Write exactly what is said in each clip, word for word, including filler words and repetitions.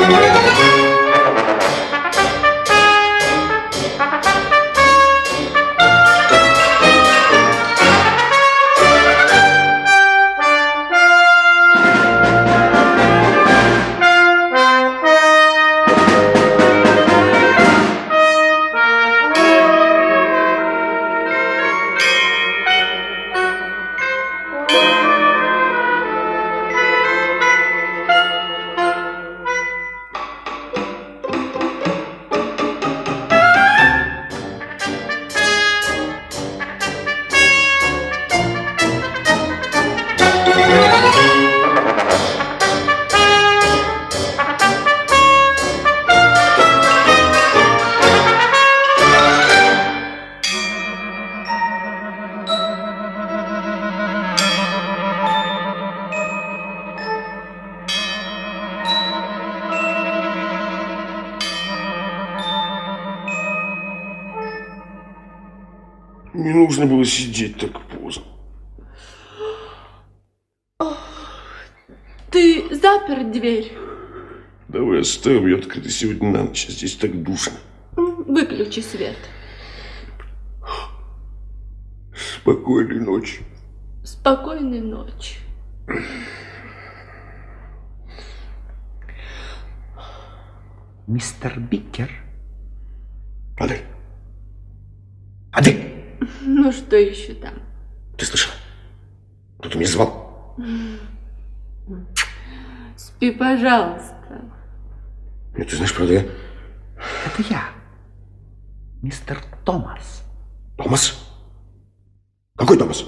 Не нужно было сидеть так поздно. Ты запер дверь? Давай оставим ее открытой сегодня на ночь. Здесь так душно. Выключи свет. Спокойной ночи. Спокойной ночи. Мистер Биккер. Адель. Адель! Ну, что еще там? Ты слышала? Кто-то меня звал. Спи, пожалуйста. Нет, ты знаешь, правда, я... Это я. Мистер Томас. Томас? Какой Томас?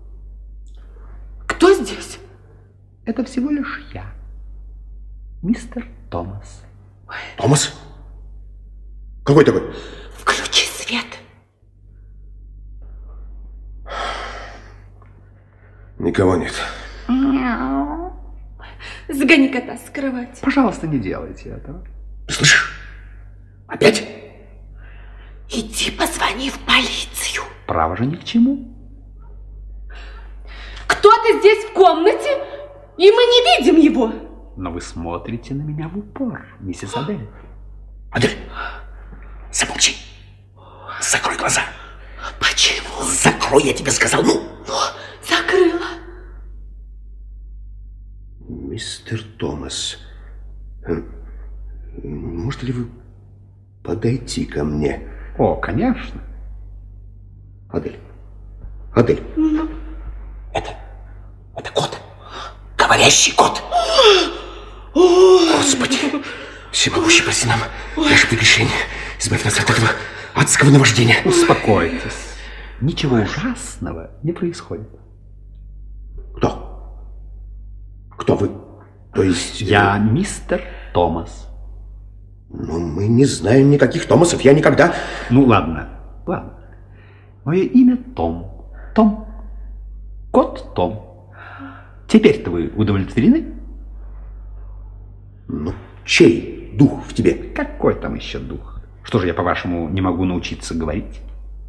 Кто здесь? Это всего лишь я. Мистер Томас. Томас? Какой такой? Включи свет. Никого нет. Мяу. Сгони кота с кровати. Пожалуйста, не делайте этого. Ты слышишь? Опять? Иди позвони в полицию. Право же ни к чему. Кто-то здесь в комнате, и мы не видим его. Но вы смотрите на меня в упор, миссис Адель. Адель, замолчи. Закрой глаза. Почему? Закрой, я тебе сказал. Ну. Закрыла. Мистер Томас, можете ли вы подойти ко мне? О, конечно. Адель, Адель, Ну? это, это кот. Говорящий кот. Господи, всемогущий, прости нам наше прегрешение. Избавь нас от этого адского наваждения. Успокойтесь. Ничего ужасного не происходит. Кто? Кто вы? То есть... Я мистер Томас. Но мы не знаем никаких Томасов. Я никогда... Ну, ладно, ладно. Мое имя Том. Том. Кот Том. Теперь-то вы удовлетворены? Ну, чей дух в тебе? Какой там еще дух? Что же я, по-вашему, не могу научиться говорить?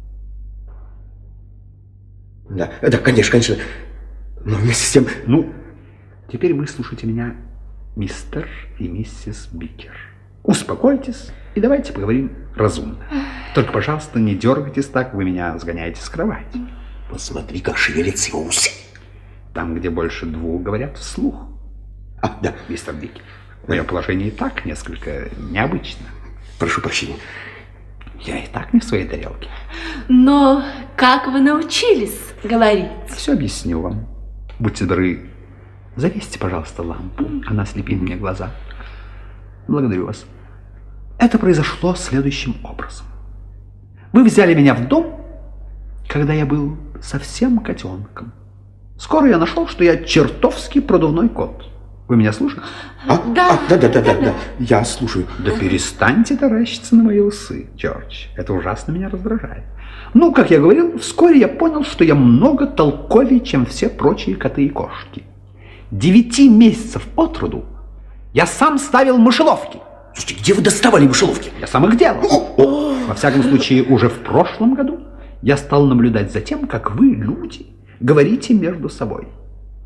Да, да, конечно, конечно. Но вместе с тем... Ну, теперь выслушайте меня, мистер и миссис Биккер. Успокойтесь и давайте поговорим разумно. Только, пожалуйста, не дергайтесь так, вы меня сгоняете с кровати. Посмотри, как шевелятся его усы. Там, где больше двух, говорят вслух. А, да. Мистер Биккер, мое положение и так несколько необычно. Прошу прощения. Я и так не в своей тарелке. Но как вы научились говорить? Все объясню вам. Будьте добры, завесьте, пожалуйста, лампу. Она слепит мне глаза. Благодарю вас. Это произошло следующим образом. Вы взяли меня в дом, когда я был совсем котенком. Скоро я нашел, что я чертовски продувной кот. Вы меня слушаете? А? Да. А, да, да, да, да, да. Я слушаю. Да перестаньте таращиться на мои усы, Джордж. Это ужасно меня раздражает. Ну, как я говорил, вскоре я понял, что я много толковее, чем все прочие коты и кошки. Девяти месяцев от роду я сам ставил мышеловки. Слушайте, где вы доставали мышеловки? Я сам их делал. Во всяком случае, уже в прошлом году я стал наблюдать за тем, как вы, люди, говорите между собой.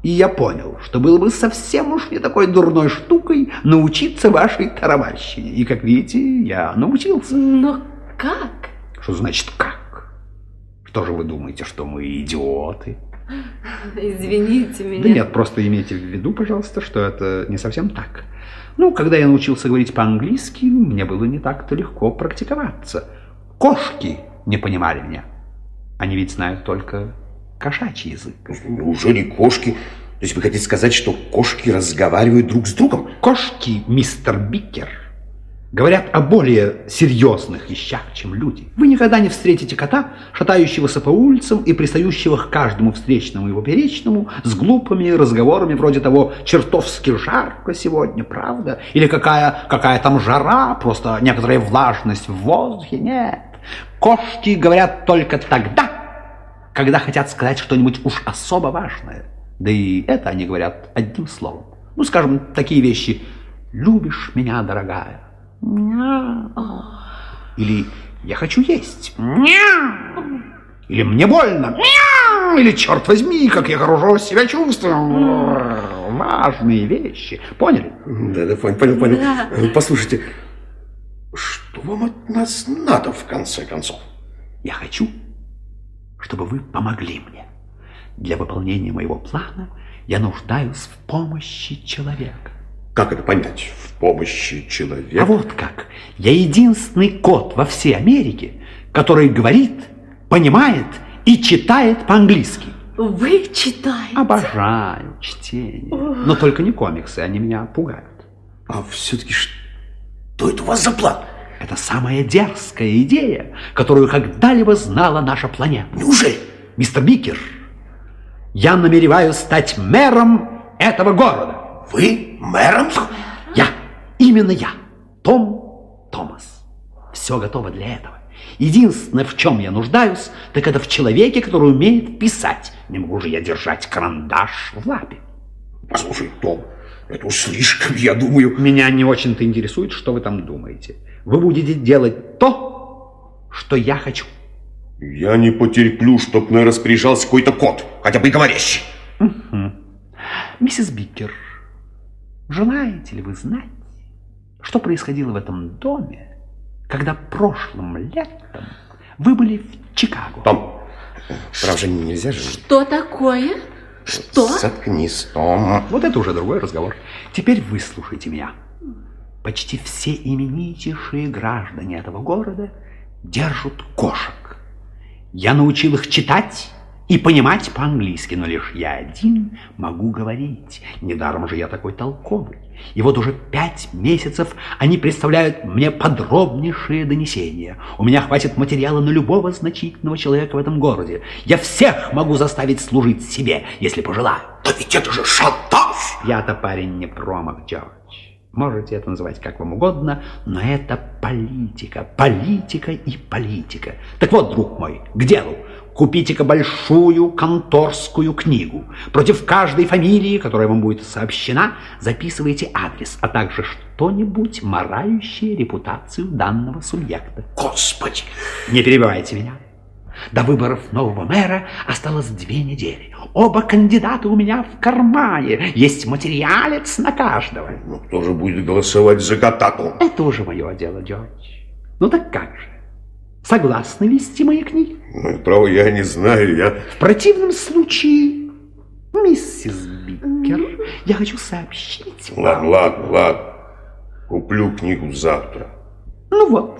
И я понял, что было бы совсем уж не такой дурной штукой научиться вашей тарабарщине. И, как видите, я научился. Но как? Что значит как? Что же вы думаете, что мы идиоты? Извините меня. Да нет, просто имейте в виду, пожалуйста, что это не совсем так. Ну, когда я научился говорить по-английски, мне было не так-то легко практиковаться. Кошки не понимали меня. Они ведь знают только кошачий язык. Неужели кошки? То есть вы хотите сказать, что кошки разговаривают друг с другом? Кошки, мистер Биккер, говорят о более серьезных вещах, чем люди. Вы никогда не встретите кота, шатающегося по улицам и пристающего к каждому встречному и поперечному с глупыми разговорами вроде того: чертовски жарко сегодня, правда? Или какая, какая там жара, просто некоторая влажность в воздухе. Нет. Кошки говорят только тогда, когда хотят сказать что-нибудь уж особо важное. Да и это они говорят одним словом. Ну, скажем, такие вещи: «Любишь меня, дорогая?» Или «Я хочу есть». Или «Мне больно». Или «Черт возьми, как я хорошо себя чувствую». Важные вещи. Поняли? Да, да, понял, понял, понял. Да. Послушайте, что вам от нас надо, в конце концов? Я хочу, чтобы вы помогли мне. Для выполнения моего плана я нуждаюсь в помощи человека. Как это понять? В помощи человека? А вот как. Я единственный кот во всей Америке, который говорит, понимает и читает по-английски. Вы читаете? Обожаю чтение. Но только не комиксы, они меня пугают. А все-таки что это у вас за план? Это самая дерзкая идея, которую когда-либо знала наша планета. Неужели? Мистер Биккер, я намереваюсь стать мэром этого города. Вы мэром? Я, именно я, Том Томас. Все готово для этого. Единственное, в чем я нуждаюсь, так это в человеке, который умеет писать. Не могу же я держать карандаш в лапе. Послушай, Том, это уж слишком, я думаю. Меня не очень-то интересует, что вы там думаете. Вы будете делать то, что я хочу. Я не потерплю, чтоб мной распоряжался какой-то кот, хотя бы и говорящий. Угу. Миссис Биккер, желаете ли вы знать, что происходило в этом доме, когда прошлым летом вы были в Чикаго? Том, правда, нельзя же. Что такое? Что? Заткнись, Том. Вот это уже другой разговор. Теперь выслушайте меня. Почти все именитейшие граждане этого города держат кошек. Я научил их читать и понимать по-английски, но лишь я один могу говорить. Недаром же я такой толковый. И вот уже пять месяцев они представляют мне подробнейшие донесения. У меня хватит материала на любого значительного человека в этом городе. Я всех могу заставить служить себе, если пожелаю. Да ведь это же шантаж! Я-то парень не промах, Джордж. Можете это называть как вам угодно, но это политика, политика и политика. Так вот, друг мой, к делу. Купите-ка большую конторскую книгу. Против каждой фамилии, которая вам будет сообщена, записывайте адрес, а также что-нибудь, марающее репутацию данного субъекта. Господи! Не перебивайте меня. До выборов нового мэра осталось две недели. Оба кандидата у меня в кармане. Есть материалец на каждого. Ну, кто же будет голосовать за кота? Это уже мое дело, Джордж. Ну так как же? Согласны вести мои книги? Ну, право, я не знаю, я... В противном случае, миссис Биккер, я хочу сообщить вам... Ладно, ладно, ладно. Куплю книгу завтра. Ну вот,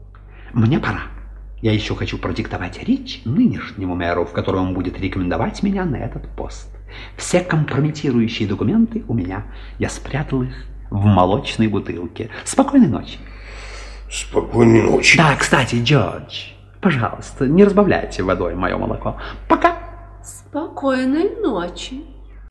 мне пора. Я еще хочу продиктовать речь нынешнему мэру, в которой он будет рекомендовать меня на этот пост. Все компрометирующие документы у меня. Я спрятал их в молочной бутылке. Спокойной ночи. Спокойной ночи. Да, кстати, Джордж, пожалуйста, не разбавляйте водой мое молоко. Пока. Спокойной ночи.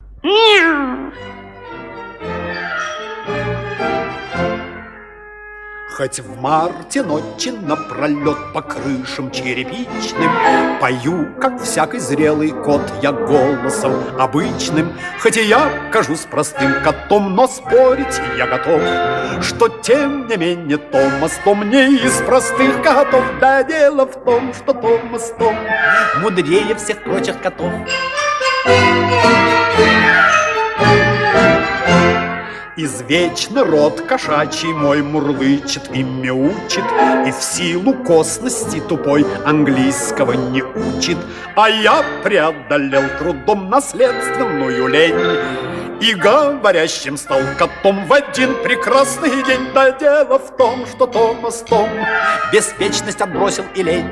Хоть в марте ночи напролет по крышам черепичным пою, как всякий зрелый кот, я голосом обычным. Хоть и я кажусь простым котом, но спорить я готов, что тем не менее Томас Том не из простых котов. Да дело в том, что Томас Том мудрее всех прочих котов. Извечный рот кошачий мой мурлычет и мяучит, и в силу косности тупой английского не учит. А я преодолел трудом наследственную лень и говорящим стал котом в один прекрасный день. Да дело в том, что Томас Том беспечность отбросил и лень.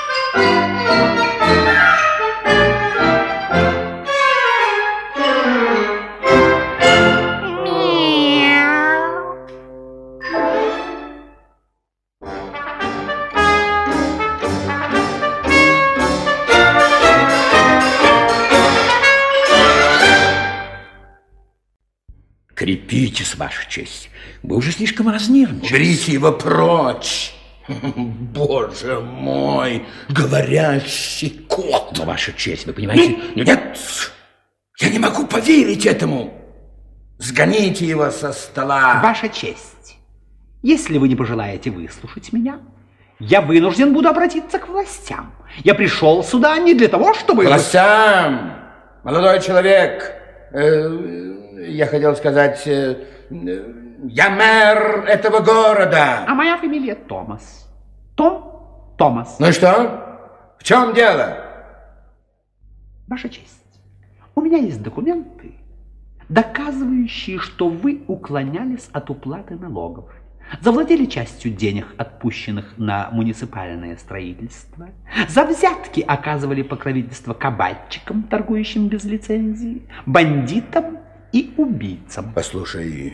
Крепитесь, ваша честь. Вы уже слишком разнервничались. Уберите его прочь. Боже мой, говорящий кот. Но, ваша честь, вы понимаете... Нет, нет, я не могу поверить этому. Сгоните его со стола. Ваша честь, если вы не пожелаете выслушать меня, я вынужден буду обратиться к властям. Я пришел сюда не для того, чтобы... Властям, молодой человек... Э Я хотел сказать, э, я мэр этого города. А моя фамилия Томас. Том Томас. Ну и что? В чем дело? Ваша честь, у меня есть документы, доказывающие, что вы уклонялись от уплаты налогов, завладели частью денег, отпущенных на муниципальное строительство, за взятки оказывали покровительство кабачикам, торгующим без лицензии, бандитам и убийцам. Послушай,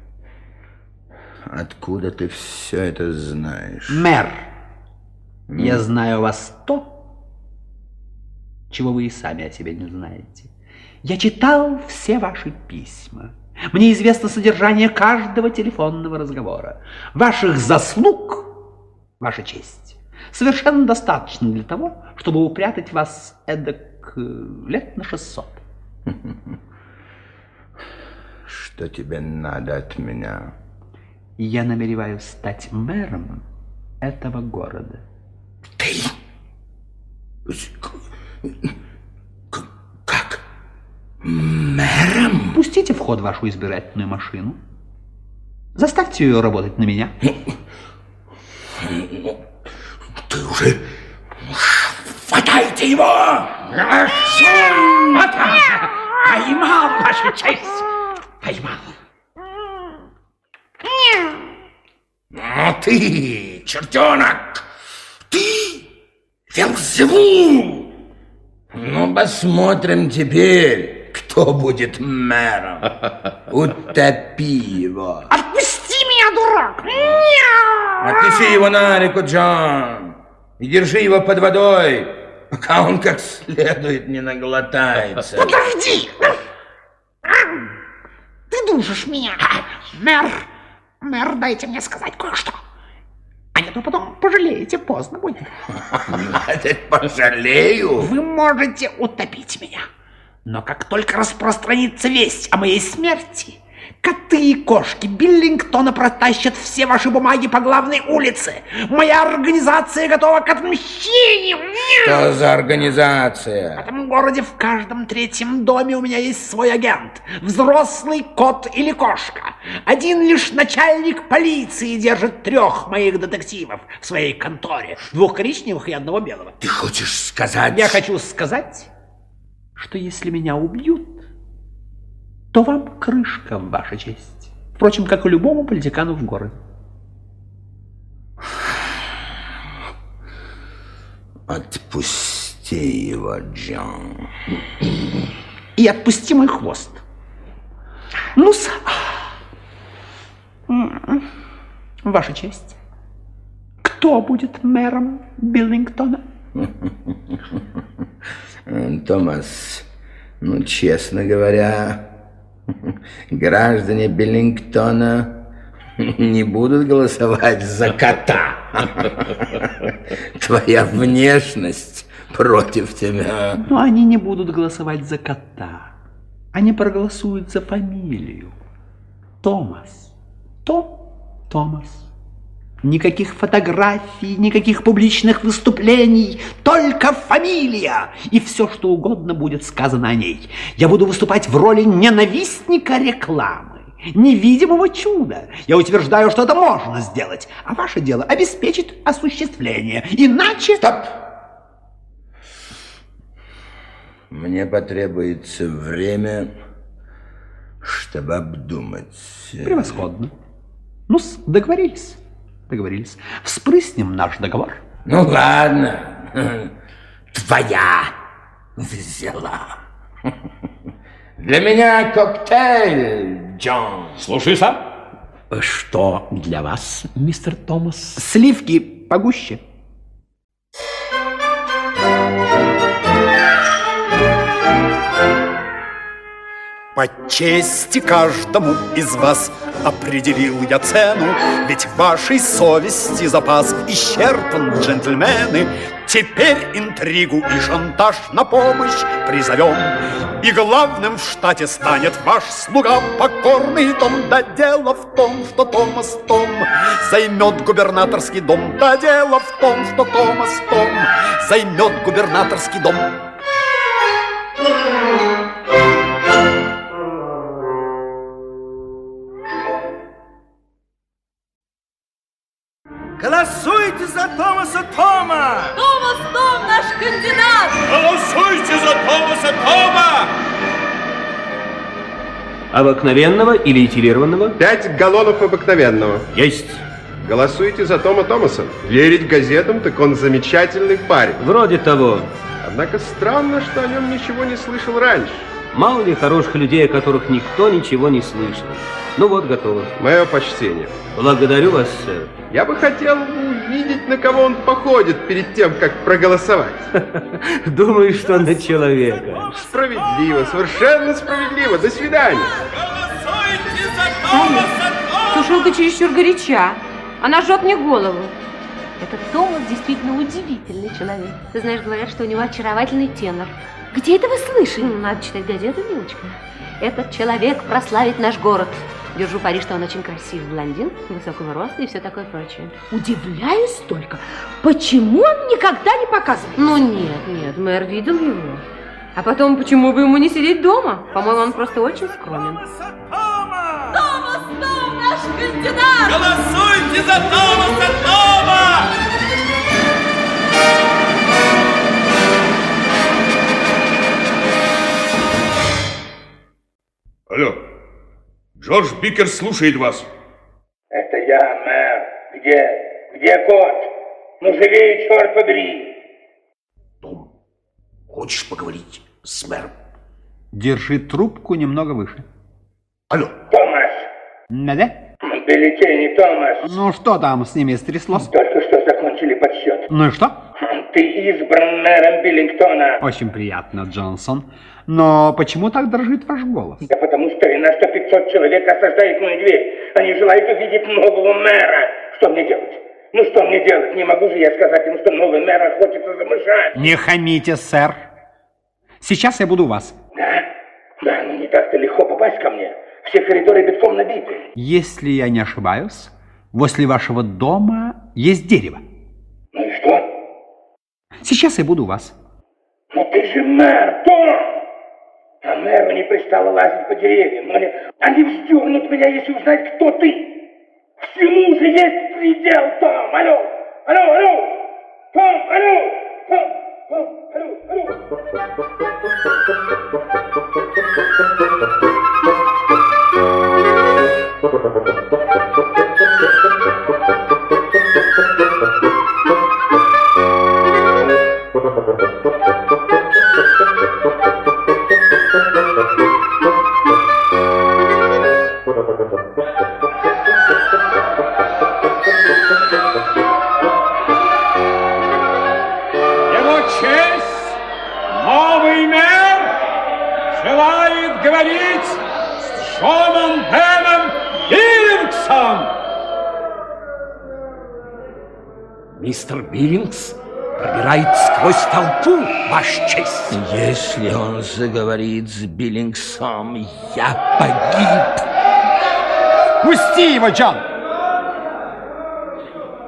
откуда ты все это знаешь? Мэр, Mm. я знаю о вас то, чего вы и сами о себе не знаете. Я читал все ваши письма. Мне известно содержание каждого телефонного разговора. Ваших заслуг, ваша честь, совершенно достаточно для того, чтобы упрятать вас эдак лет на шестьсот. Что тебе надо от меня? Я намереваюсь стать мэром этого города. Ты? Как? Мэром? Пустите в ход вашу избирательную машину. Заставьте ее работать на меня. Ты уже... Хватайте его! Поймал, ваша честь! Поймал. А ты, чертенок, ты, Вельзевул! Ну, посмотрим теперь, кто будет мэром. Утопи его. Отпусти меня, дурак! Отнеси его на реку, Джон, и держи его под водой, пока он как следует не наглотается. Подожди! Ты душишь меня. Мэр, мэр, дайте мне сказать кое-что. А не то потом пожалеете, поздно будет. Пожалею? Вы можете утопить меня. Но как только распространится весть о моей смерти, коты и кошки Биллингтона протащат все ваши бумаги по главной улице. Моя организация готова к отмщению. Что за организация? В этом городе в каждом третьем доме у меня есть свой агент. Взрослый кот или кошка. Один лишь начальник полиции держит трех моих детективов в своей конторе. Двух коричневых и одного белого. Ты хочешь сказать... Я хочу сказать, что если меня убьют, то вам крышка, ваша честь. Впрочем, как и любому политикану в городе. Отпусти его, Джон. И отпусти мой хвост. Ну-с, ваша честь, кто будет мэром Биллингтона? Томас, ну, честно говоря, граждане Биллингтона не будут голосовать за кота. Твоя внешность против тебя. Но они не будут голосовать за кота. Они проголосуют за фамилию. Томас. Том Томас. Никаких фотографий, никаких публичных выступлений, только фамилия, и все, что угодно будет сказано о ней. Я буду выступать в роли ненавистника рекламы, невидимого чуда. Я утверждаю, что это можно сделать, а ваше дело обеспечит осуществление. Иначе... Стоп! Мне потребуется время, чтобы обдумать. Превосходно. Ну-с, договорились. Договорились. Вспрыснем наш договор. Ну ладно, твоя взяла. Для меня коктейль, Джон. Слушай, сам. Что для вас, мистер Томас? Сливки погуще. По чести каждому из вас определил я цену, ведь вашей совести запас исчерпан, джентльмены. Теперь интригу и шантаж на помощь призовем, и главным в штате станет ваш слуга покорный Том. Да дело в том, что Томас Том займет губернаторский дом. Да дело в том, что Томас Том займет губернаторский дом. Голосуйте за Томаса Тома! Томас Том наш кандидат! Голосуйте за Томаса Тома! Обыкновенного или этилированного? Пять галлонов обыкновенного. Есть. Голосуйте за Тома Томаса. Верить газетам, так он замечательный парень. Вроде того. Однако странно, что о нем ничего не слышал раньше. Мало ли хороших людей, о которых никто ничего не слышал. Ну вот, готово. Мое почтение. Благодарю вас, сэр. Я бы хотел увидеть, на кого он походит перед тем, как проголосовать. Думаю, что на человека. Справедливо, совершенно справедливо. До свидания. Голосуйте за Томаса Тома! Слушай, ты чересчур горяча. Она жжет мне голову. Этот Томас действительно удивительный человек. Ты знаешь, говорят, что у него очаровательный тенор. Где это вы слышали? Ну, надо читать газету, милочка. Этот человек прославит наш город. Держу пари, что он очень красив, блондин, высокого роста и все такое прочее. Удивляюсь только, почему он никогда не показывает? Ну нет, нет, мэр видел его. А потом, почему бы ему не сидеть дома? По-моему, он просто очень скромен. Тома! Томас Том, наш кандидат! Голосуйте за Томаса Тома! Алло, Джордж Бикер слушает вас. Это я, мэр. Где? Где кот? Ну, живее, черт побери. Том, хочешь поговорить с мэром? Держи трубку немного выше. Алло. Томас. Да-да? Бюллетени, Томас. Ну, что там с ними стряслось? Только что закончили подсчет. Ну и что? Ты избран мэром Биллингтона. Очень приятно, Джонсон. Но почему так дрожит ваш голос? Да потому, старина, что пятьсот человек осаждает мою дверь. Они желают увидеть нового мэра. Что мне делать? Ну что мне делать? Не могу же я сказать им, что новый мэр охотится замышать. Не хамите, сэр. Сейчас я буду у вас. Да? Да, ну не так-то легко попасть ко мне. Все коридоры битком набиты. Если я не ошибаюсь, возле вашего дома есть дерево. Ну и что? Сейчас я буду у вас. Но ты же мэр, Том! А мэру не пристало лазить по деревьям. Они, они вздернут меня, если узнать, кто ты. Всему же есть предел, Том! Алло! Алло, алло! Том, алло! Том, Том, алло, алло! Его честь, новый мэр, желает говорить с Джоном Беном Биллингсом. Мистер Биллингс пробирает сквозь толпу, ваша честь. Если он заговорит с Биллингсом, я погиб. Пусти его, Джон!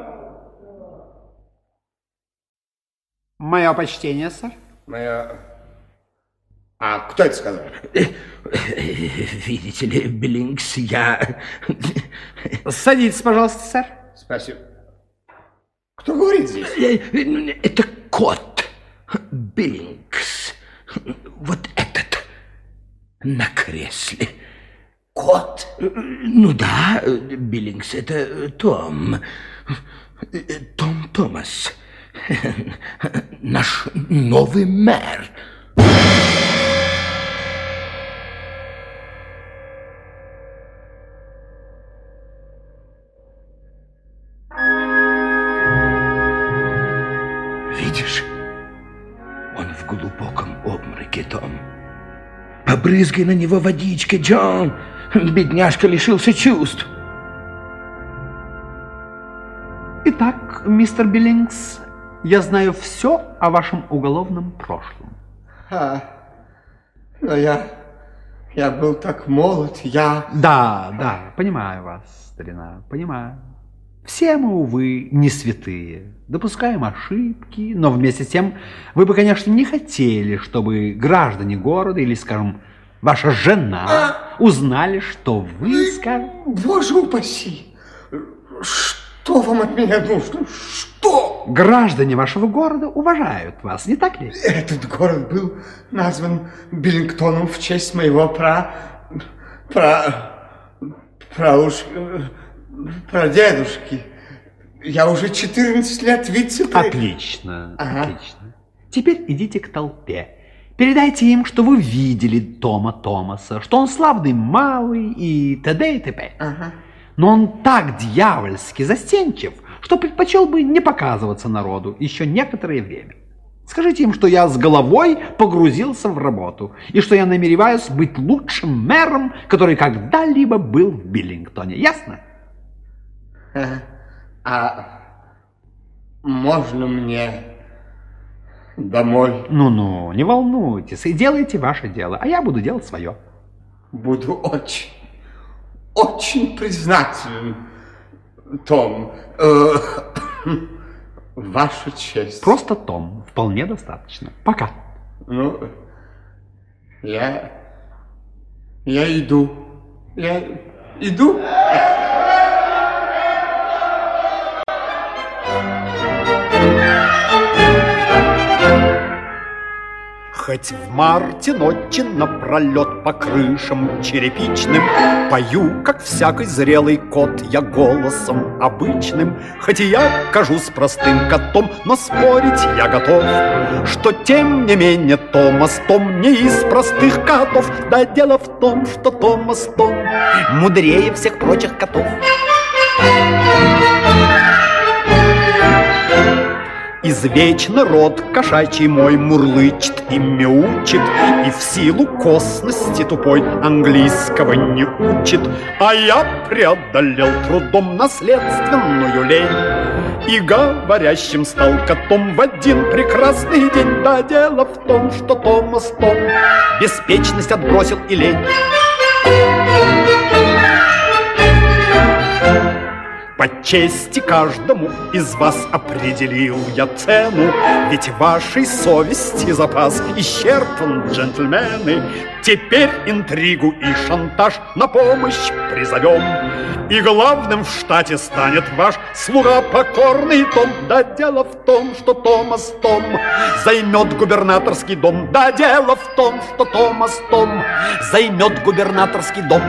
Мое почтение, сэр. Мое... А кто это сказал? Видите ли, Биллингс, я... Садитесь, пожалуйста, сэр. Спасибо. Кто говорит здесь? Это кот. Биллингс. Вот этот. На кресле. Кот? Ну да, Биллингс, это Том. Том Томас. Наш новый мэр. Видишь, он в глубоком обмороке, Том. Побрызгай на него водичкой, Джон. Бедняжка лишился чувств. Итак, мистер Биллингс, я знаю все о вашем уголовном прошлом. А, но я, я был так молод, я... Да, да, понимаю вас, старина, понимаю. Все мы, увы, не святые, допускаем ошибки, но вместе с тем вы бы, конечно, не хотели, чтобы граждане города или, скажем, ваша жена а? узнали, что вы, скажем... Боже упаси! Что вам от меня нужно? Что? Граждане вашего города уважают вас, не так ли? Этот город был назван Биллингтоном в честь моего пра... пра... пра... уж... прадедушки. Я уже четырнадцать лет вице-пре... Отлично, ага. отлично. Теперь идите к толпе. Передайте им, что вы видели Тома Томаса, что он славный малый и т.д. и т.п. Ага. Но он так дьявольски застенчив, что предпочел бы не показываться народу еще некоторое время. Скажите им, что я с головой погрузился в работу, и что я намереваюсь быть лучшим мэром, который когда-либо был в Биллингтоне. Ясно? А, а можно мне домой? Ну-ну, не волнуйтесь и делайте ваше дело, а я буду делать свое. Буду очень... очень признателен, Том. Э, ваша честь. Просто Том. Вполне достаточно. Пока. Ну, я... я иду. Я иду. Хоть в марте ночи напролет по крышам черепичным пою, как всякий зрелый кот, я голосом обычным. Хоть и я кажусь простым котом, но спорить я готов, что тем не менее Томас Том не из простых котов. Да дело в том, что Томас Том мудрее всех прочих котов. Извечно род кошачий мой мурлычет и мяучит, и в силу косности тупой английского не учит. А я преодолел трудом наследственную лень и говорящим стал котом в один прекрасный день. Да дело в том, что Томас Том беспечность отбросил и лень. По чести каждому из вас определил я цену, ведь вашей совести запас исчерпан, джентльмены. Теперь интригу и шантаж на помощь призовем, и главным в штате станет ваш слуга покорный Том. Да дело в том, что Томас Том займет губернаторский дом. Да дело в том, что Томас Том займет губернаторский дом.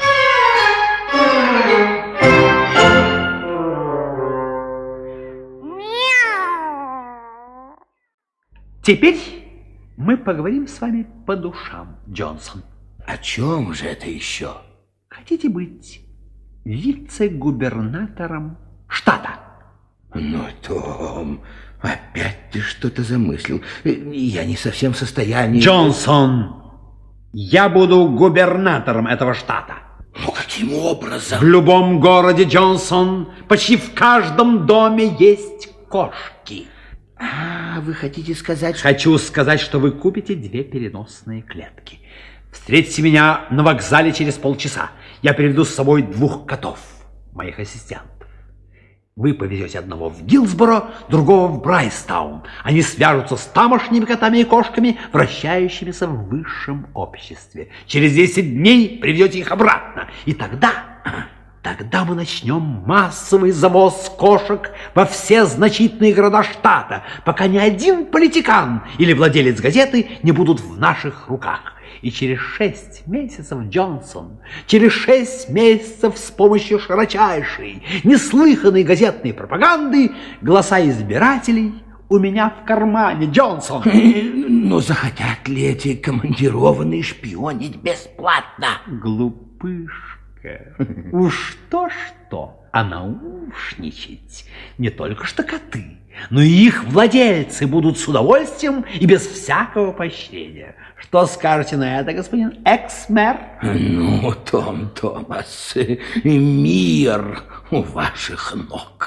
Теперь мы поговорим с вами по душам, Джонсон. О чем же это еще? Хотите быть вице-губернатором штата? Ну, Том, опять ты что-то замыслил. Я не совсем в состоянии... Джонсон, я буду губернатором этого штата. Ну, каким образом? В любом городе, Джонсон, почти в каждом доме есть кошки. А, вы хотите сказать, что... Хочу сказать, что вы купите две переносные клетки. Встретите меня на вокзале через полчаса. Я приведу с собой двух котов, моих ассистентов. Вы повезете одного в Гилсборо, другого в Брайстаун. Они свяжутся с тамошними котами и кошками, вращающимися в высшем обществе. Через десять дней приведете их обратно. И тогда, тогда мы начнем массовый завоз кошек во все значительные города штата, пока ни один политикан или владелец газеты не будут в наших руках. И через шесть месяцев, Джонсон, через шесть месяцев с помощью широчайшей, неслыханной газетной пропаганды голоса избирателей у меня в кармане, Джонсон. Но захотят ли эти командированные шпионить бесплатно? Глупышка. Уж то-что, а наушничать не только что коты, но и их владельцы будут с удовольствием и без всякого поощрения. Что скажете на это, господин экс-мэр? Ну, Том Томас, мир у ваших ног.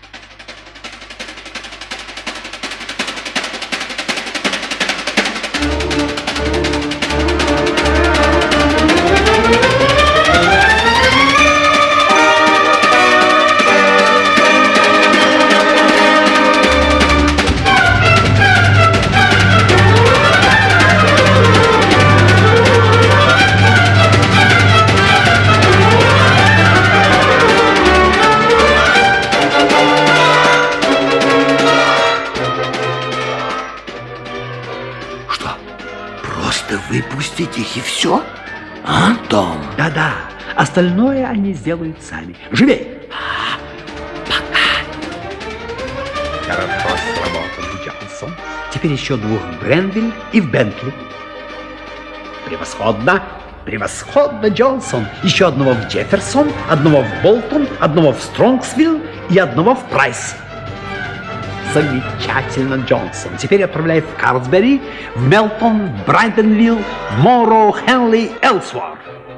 Выпустить их и все? А, Том? Да-да, остальное они сделают сами. Живей! Пока. Хорошо сработано, Джонсон. Теперь еще двух в Гренвиль и в Бентли. Превосходно! Превосходно, Джонсон! Еще одного в Джефферсон, одного в Болтон, одного в Стронгсвилл и одного в Прайс. Замечательно, Джонсон. Теперь отправляй в Карлсбери, в Мелтон, в Брайтонвилл, в Монроу, Хенли, Элсворт.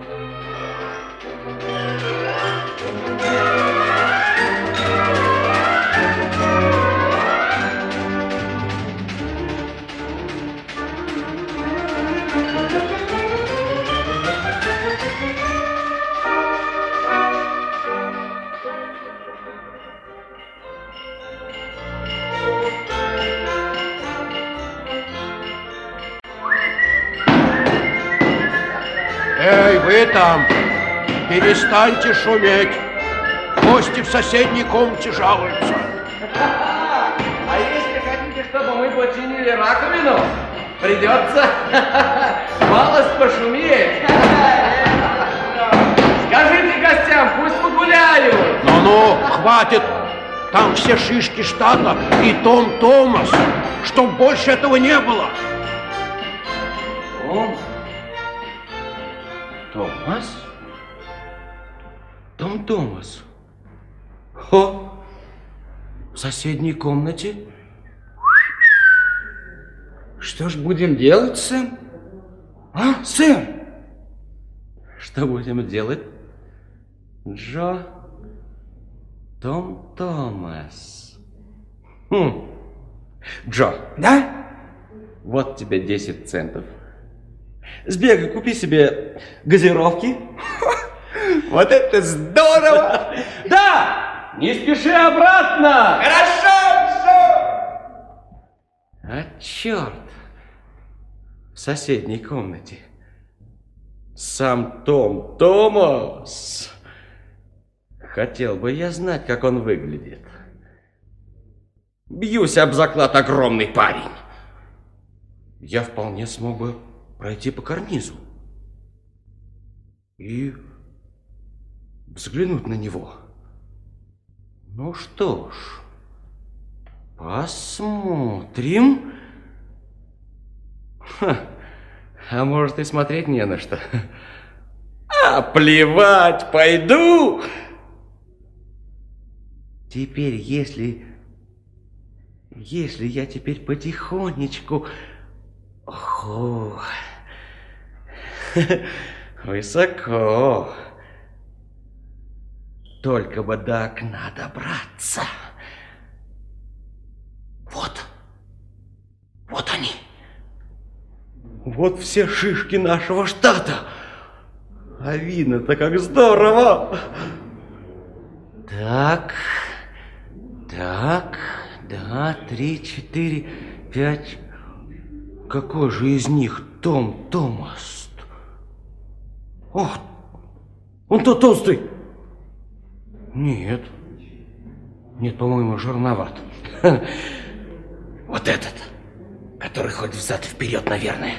Эй, вы там, перестаньте шуметь. Гости в соседней комнате жалуются. А если хотите, чтобы мы починили раковину, придется малость пошуметь. Скажите гостям, пусть погуляют. Ну-ну, хватит. Там все шишки штата и Том Томас. Чтоб больше этого не было. Том? Томас? Том Томас. Хо! В соседней комнате? Что ж будем делать, Сэм? А, Сэм? Что будем делать? Джо? Том Томас. Хм. Джо. Да? Вот тебе десять центов. Сбегай, купи себе газировки. Вот это здорово! Да! Не спеши обратно! Хорошо, А черт! В соседней комнате сам Том Томас. Хотел бы я знать, как он выглядит. Бьюсь об заклад, огромный парень. Я вполне смог бы пройти по карнизу и взглянуть на него. Ну что ж, посмотрим. Ха, а может и смотреть не на что. А плевать, пойду. Теперь, если... Если я теперь потихонечку... Ох, высоко. Только бы до окна добраться. Вот. Вот они. Вот все шишки нашего штата. А видно-то как здорово. Так, Так, да, три, четыре, пять. Какой же из них Том Томас? Ох, он тот толстый. Нет. Нет, по-моему, жирноват. Вот этот, который ходит взад и вперед, наверное.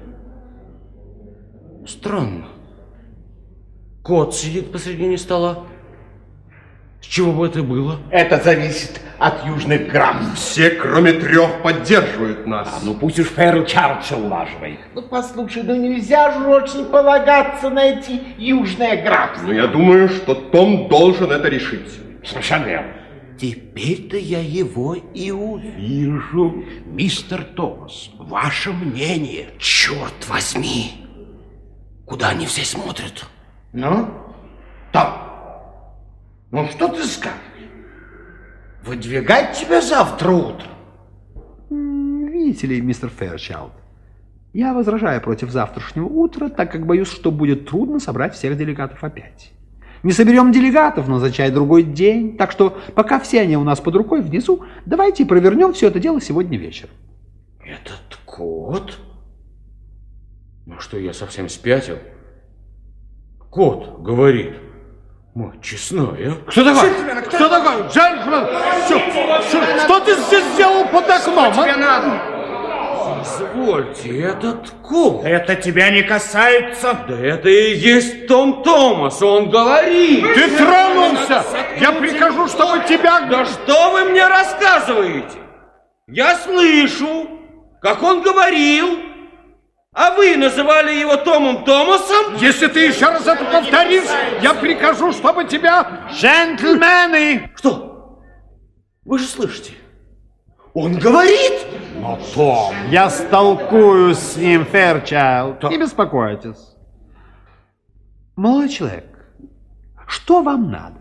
Странно. Кот сидит посредине стола. С чего бы это было? Это зависит от южных графств. Все, кроме трех, поддерживают нас. А, ну пусть уж Фэрчайлд улаживает. Ну послушай, ну нельзя же очень полагаться на эти южные графства. Но я думаю, что Том должен это решить. Совершенно верно. Теперь-то я его и увижу. Мистер Томас, ваше мнение? Черт возьми! Куда они все смотрят? Ну, Том, ну что ты скажешь? Выдвигать тебя завтра утром? Видите ли, мистер Фэрчайлд, я возражаю против завтрашнего утра, так как боюсь, что будет трудно собрать всех делегатов опять. Не соберем делегатов, назначай другой день. Так что, пока все они у нас под рукой внизу, давайте провернем все это дело сегодня вечером. Этот кот? Ну что, я совсем спятил? Кот говорит. Мать честная. Кто такой? Джентльмен, кто, кто такой? Джентльмен! Что, что, что ты здесь сделал под окном? Что тебе надо? Позвольте, этот кот. Это тебя не касается. Да это и есть Том Томас, он говорит. Ты тронулся! Я прикажу, чтобы тебя... Да что вы мне рассказываете? Я слышу, как он говорил, а вы называли его Томом Томасом? Если ты еще раз это повторишь, я прикажу, чтобы тебя... Джентльмены! Что? Вы же слышите? Он говорит? Ну, Том, я столкую с ним, Фэрчайлд. Не беспокойтесь. Молодой человек, что вам надо?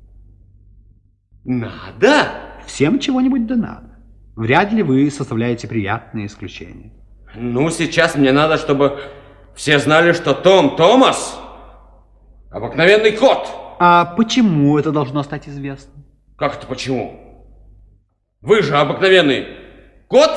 Надо? Всем чего-нибудь да надо. Вряд ли вы составляете приятные исключения. Ну, сейчас мне надо, чтобы все знали, что Том Томас — обыкновенный кот. А почему это должно стать известно? Как это почему? Вы же обыкновенный кот?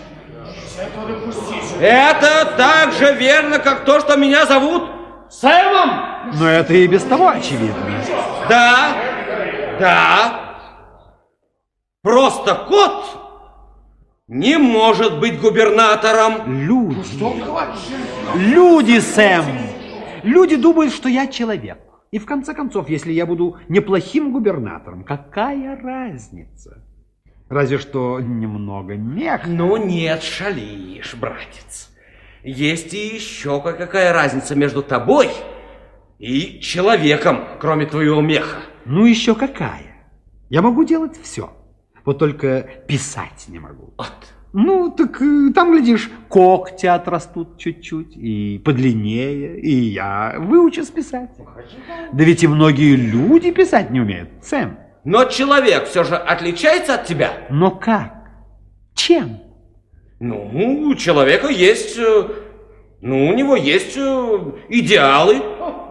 Это так же верно, как то, что меня зовут Сэмом. Но это и без того очевидно. Да, да. Просто кот не может быть губернатором. Люди. Ну, что он говорит? Люди, Сэм. Люди думают, что я человек. И в конце концов, если я буду неплохим губернатором, какая разница? Разве что немного меха. Ну нет, шалишь, братец. Есть и еще какая разница между тобой и человеком, кроме твоего меха. Ну еще какая? Я могу делать все. Вот только писать не могу. Вот. Ну, так там, глядишь, когти отрастут чуть-чуть, и подлиннее, и я выучусь писать. Да ведь и многие люди писать не умеют, Сэм. Но человек все же отличается от тебя. Но как? Чем? Ну, у человека есть... Ну, у него есть идеалы.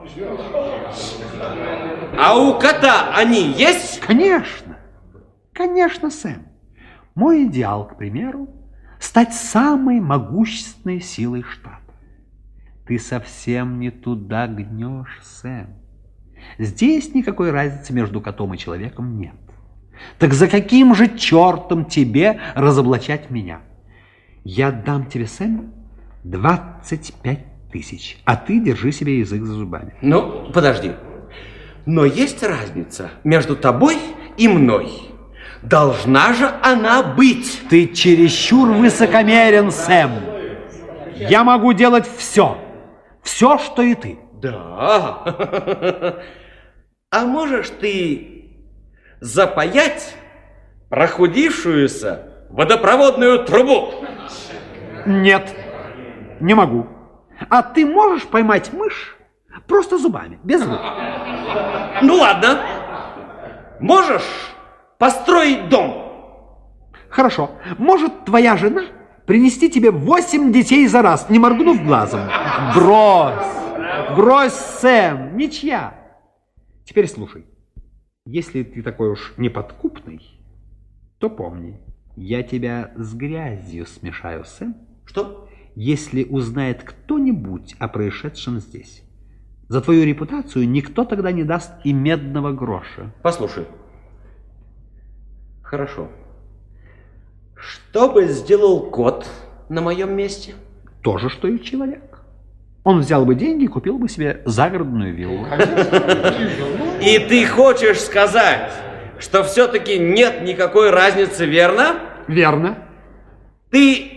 А у кота они есть? Конечно. Конечно, Сэм. Мой идеал, к примеру, стать самой могущественной силой штата. Ты совсем не туда гнешь, Сэм. Здесь никакой разницы между котом и человеком нет. Так за каким же чертом тебе разоблачать меня? Я дам тебе, Сэм, двадцать пять тысяч, а ты держи себе язык за зубами. Ну, подожди. Но есть разница между тобой и мной. Должна же она быть. Ты чересчур высокомерен, Сэм. Я могу делать все. Все, что и ты. Да. А можешь ты запаять прохудившуюся водопроводную трубу? Нет, не могу. А ты можешь поймать мышь просто зубами, без рук? Ну ладно. Можешь построить дом? Хорошо. Может, твоя жена принести тебе восемь детей за раз, не моргнув глазом? Брось! Брось, Сэм! Ничья! Теперь слушай. Если ты такой уж неподкупный, то помни, я тебя с грязью смешаю, Сэм. Что? Если узнает кто-нибудь о происшедшем здесь. За твою репутацию никто тогда не даст и медного гроша. Послушай. Хорошо. Что бы сделал кот на моем месте? То же, что и человек. Он взял бы деньги и купил бы себе загородную виллу. И ты хочешь сказать, что все-таки нет никакой разницы, верно? Верно. Ты...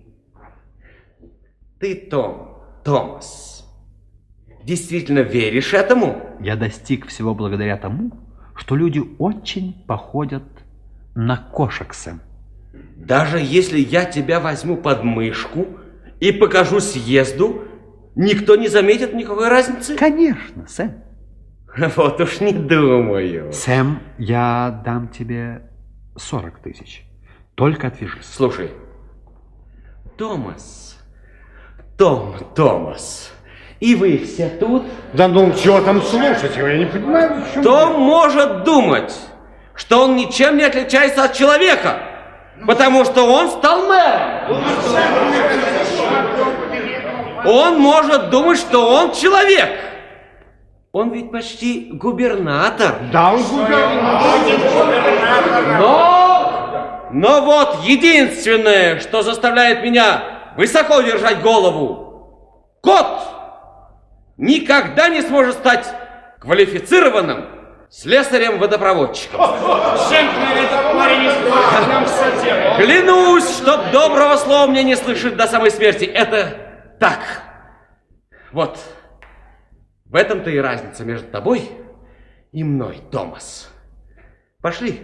Ты, Том, Томас, действительно веришь этому? Я достиг всего благодаря тому, что люди очень походят на кошек, Сэм. Даже если я тебя возьму под мышку и покажу съезду, никто не заметит никакой разницы? Конечно, Сэм. Вот уж не думаю. Сэм, я дам тебе сорок тысяч. Только отвяжись. Слушай, Томас, Том, Томас, и вы все тут? Да ну, чего там слушать его, я не понимаю, почему. Том может думать, что он ничем не отличается от человека, потому что он стал мэром. Он может думать, что он человек. Он ведь почти губернатор. Да, он губернатор. Но, но вот единственное, что заставляет меня высоко держать голову. Кот никогда не сможет стать квалифицированным слесарем-водопроводчиком. Клянусь, что доброго слова мне не слышит до самой смерти. Это так. Вот. В этом-то и разница между тобой и мной, Томас. Пошли.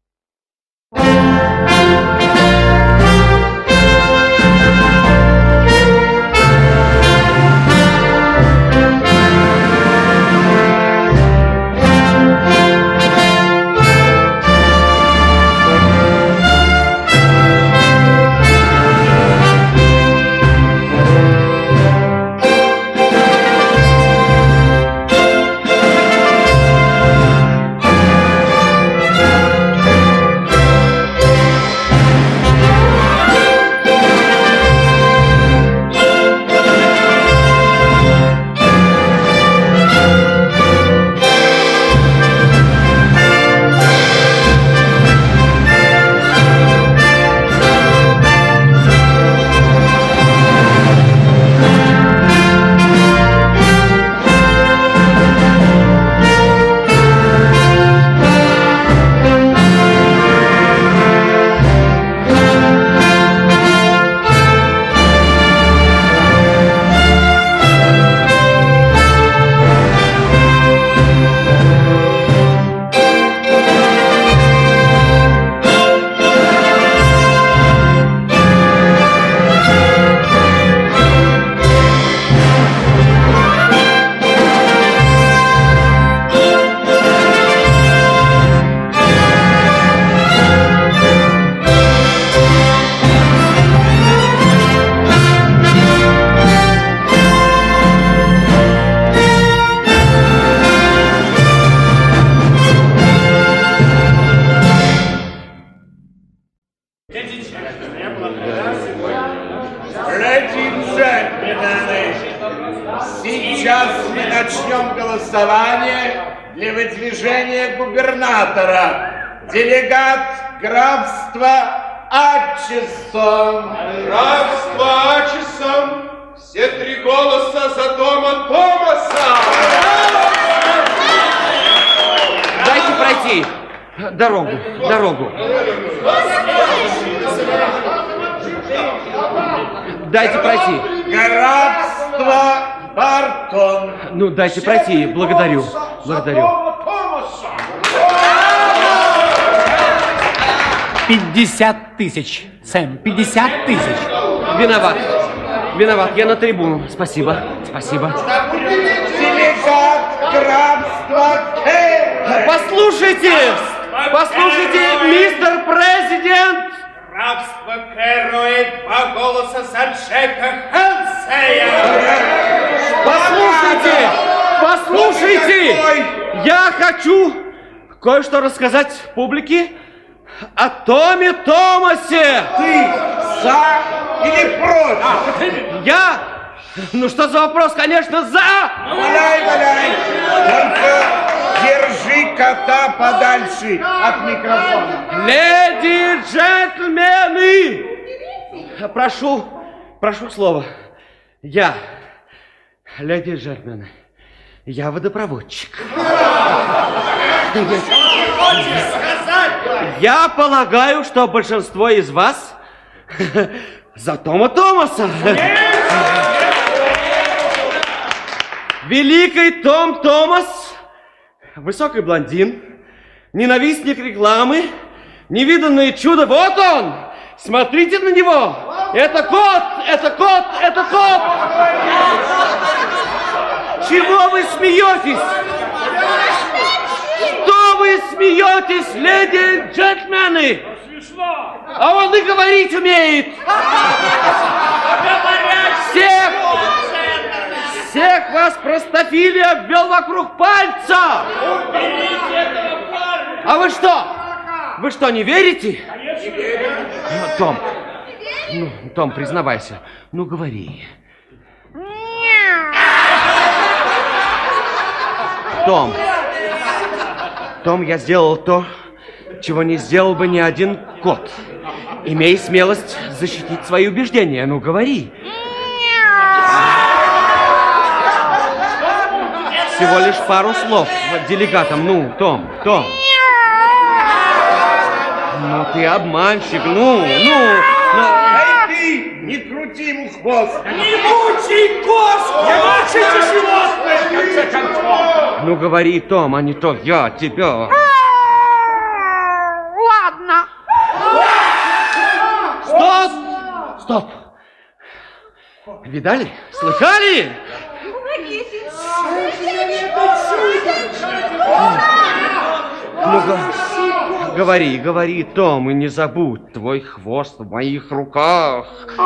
Сейчас мы начнем голосование для выдвижения губернатора. Делегат графства Атчисон. Графство Атчисон. Все три голоса за Тома Томаса. Дайте пройти. Дорогу, дорогу. Дайте пройти. Графство Бартон. Ну, дайте пройти. Благодарю. Благодарю. Пятьдесят тысяч. Сэм, пятьдесят тысяч. Виноват. Виноват. Я на трибуну. Спасибо. Спасибо. Делегат графства Кэр. Послушайте! Послушайте, мистер президент! Графство Кэрует два голоса за Джека Хэнсея. Послушайте! Послушайте! Я хочу кое-что рассказать публике о Томе Томасе. Ты за или против? Я? Ну что за вопрос? Конечно, за! Валяй, валяй! Только держи кота подальше от микрофона. Леди и джентльмены! Прошу, прошу слова. Я, леди и джентльмены, я водопроводчик. Я полагаю, что большинство из вас за Тома Томаса. Великий Том Томас, высокий блондин, ненавистник рекламы, невиданное чудо. Вот он! Смотрите на него! Это кот! Это кот! Это кот! Чего вы смеетесь? Что вы смеетесь, леди и джентльмены? А он и говорить умеет! Всех! Всех вас простофилия обвел вокруг пальца! А вы что? Вы что, не верите? Том, ну, Том, признавайся, ну говори. Том, Том, я сделал то, чего не сделал бы ни один кот. Имей смелость защитить свои убеждения, ну говори. Всего лишь пару слов делегатам. Ну, Том, Том. Ну, ты обманщик, ну, ну. ну. Эй, ты, не крути ему хвост. Не мучай коз! Не мучайте животное, в конце концов! Ну, говори, Том, а не то я тебя. Ладно. Стоп! Стоп! Видали? Слыхали? Ну, говори, говори, Том, и не забудь, твой хвост в моих руках.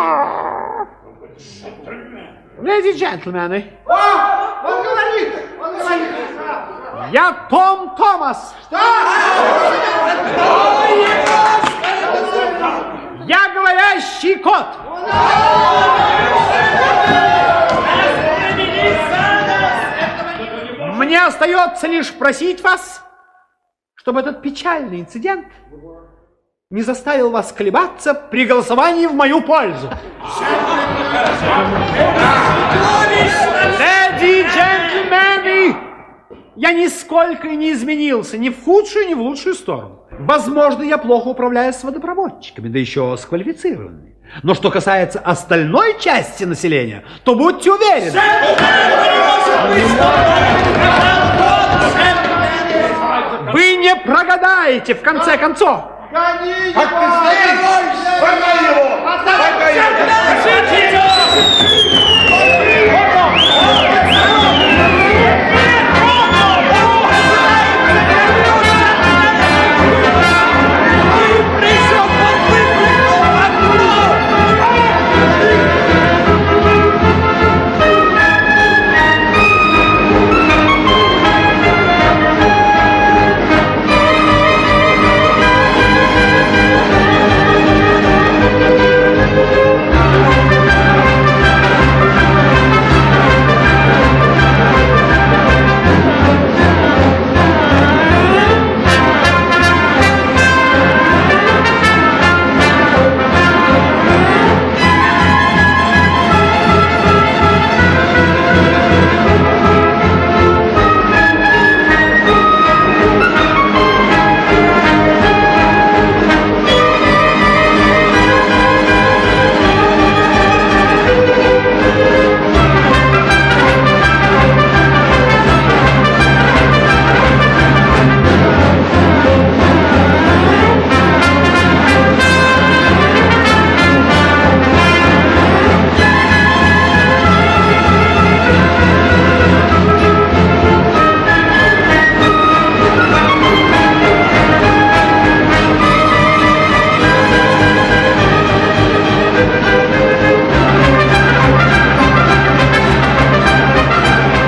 Леди и джентльмены. Он говорит, он говорит. Я Том Томас. Что? Я говорящий кот. Мне остается лишь просить вас, чтобы этот печальный инцидент не заставил вас колебаться при голосовании в мою пользу. Леди и джентльмены, я нисколько и не изменился ни в худшую, ни в лучшую сторону. Возможно, я плохо управляю с водопроводчиками, да еще с квалифицированными. Но что касается остальной части населения, то будьте уверены. Вы не прогадаете, в конце концов. Гони его! Как ты стоишь? Погони его! Погони его!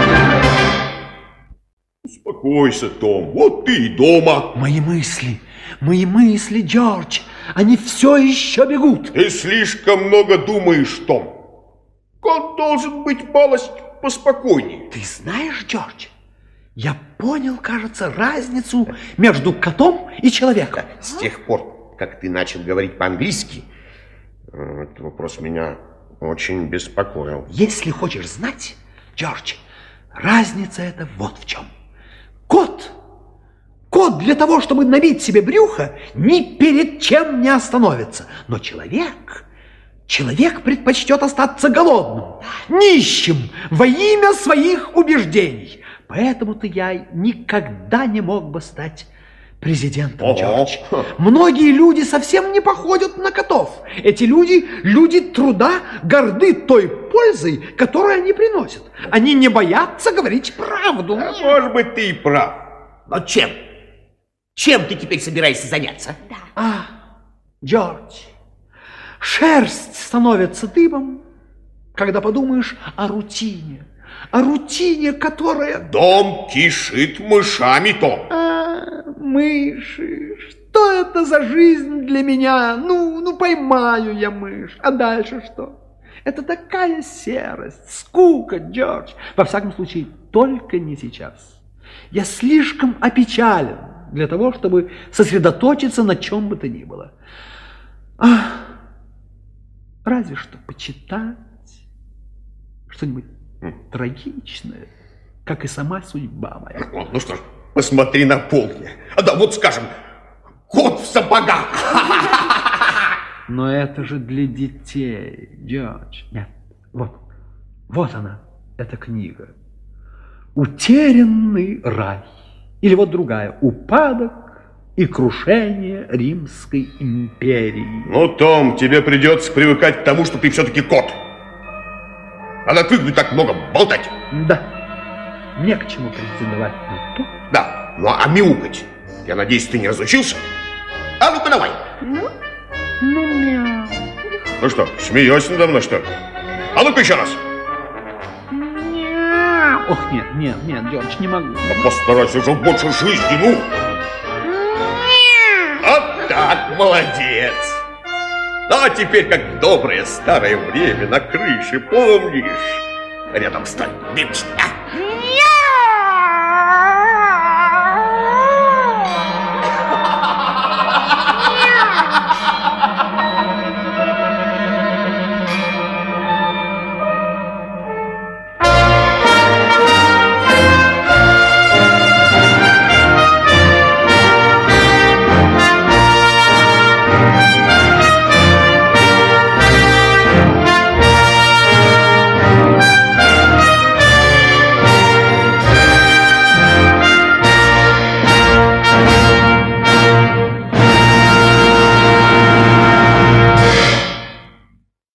Успокойся, Том, вот ты и дома. Мои мысли, Мои мысли, Джордж, они все еще бегут. Ты слишком много думаешь, Том. Кот должен быть малость поспокойнее. Ты знаешь, Джордж, я понял, кажется, разницу между котом и человеком. С тех пор, как ты начал говорить по-английски, этот вопрос меня очень беспокоил. Если хочешь знать, Джордж, разница это вот в чем. Кот, кот для того, чтобы набить себе брюхо, ни перед чем не остановится. Но человек, человек предпочтет остаться голодным, нищим во имя своих убеждений. Поэтому-то я никогда не мог бы стать президентом, Ого. Джордж. Многие люди совсем не походят на котов. Эти люди, люди труда, горды той пользой, которую они приносят. Они не боятся говорить правду. А может быть, ты и прав. Но чем? Чем ты теперь собираешься заняться? Да. А, Джордж, шерсть становится дыбом, когда подумаешь о рутине. О рутине, которая... Дом кишит мышами, Том. А, мыши. Что это за жизнь для меня? Ну, ну поймаю я мышь. А дальше что? Это такая серость, скука, Джордж. Во всяком случае, только не сейчас. Я слишком опечален для того, чтобы сосредоточиться на чем бы то ни было. А, разве что почитать что-нибудь трагичное, как и сама судьба моя. Ну, ну что ж, посмотри на полки. А да, вот скажем, кот в сапогах. Но это же для детей, Джордж. Нет, вот, вот она, эта книга. «Утерянный рай». Или вот другая, «Упадок и крушение Римской империи». Ну, Том, тебе придется привыкать к тому, что ты все-таки кот. Надо отвыкнуть так много болтать. Да, не к чему претендовать на то. Да, ну а мяукать? Я надеюсь, ты не разучился? А ну-ка давай. Ну, ну мяу. Ну что, смеешься надо мной, что ли? А ну-ка еще раз. Мяу. Ох, нет, нет, нет, Джордж, не могу. Да постарайся уже больше жизни, ну. Вот так, молодец. Ну, а теперь, как в доброе старое время, на крыше, помнишь? Рядом стань, бегчик.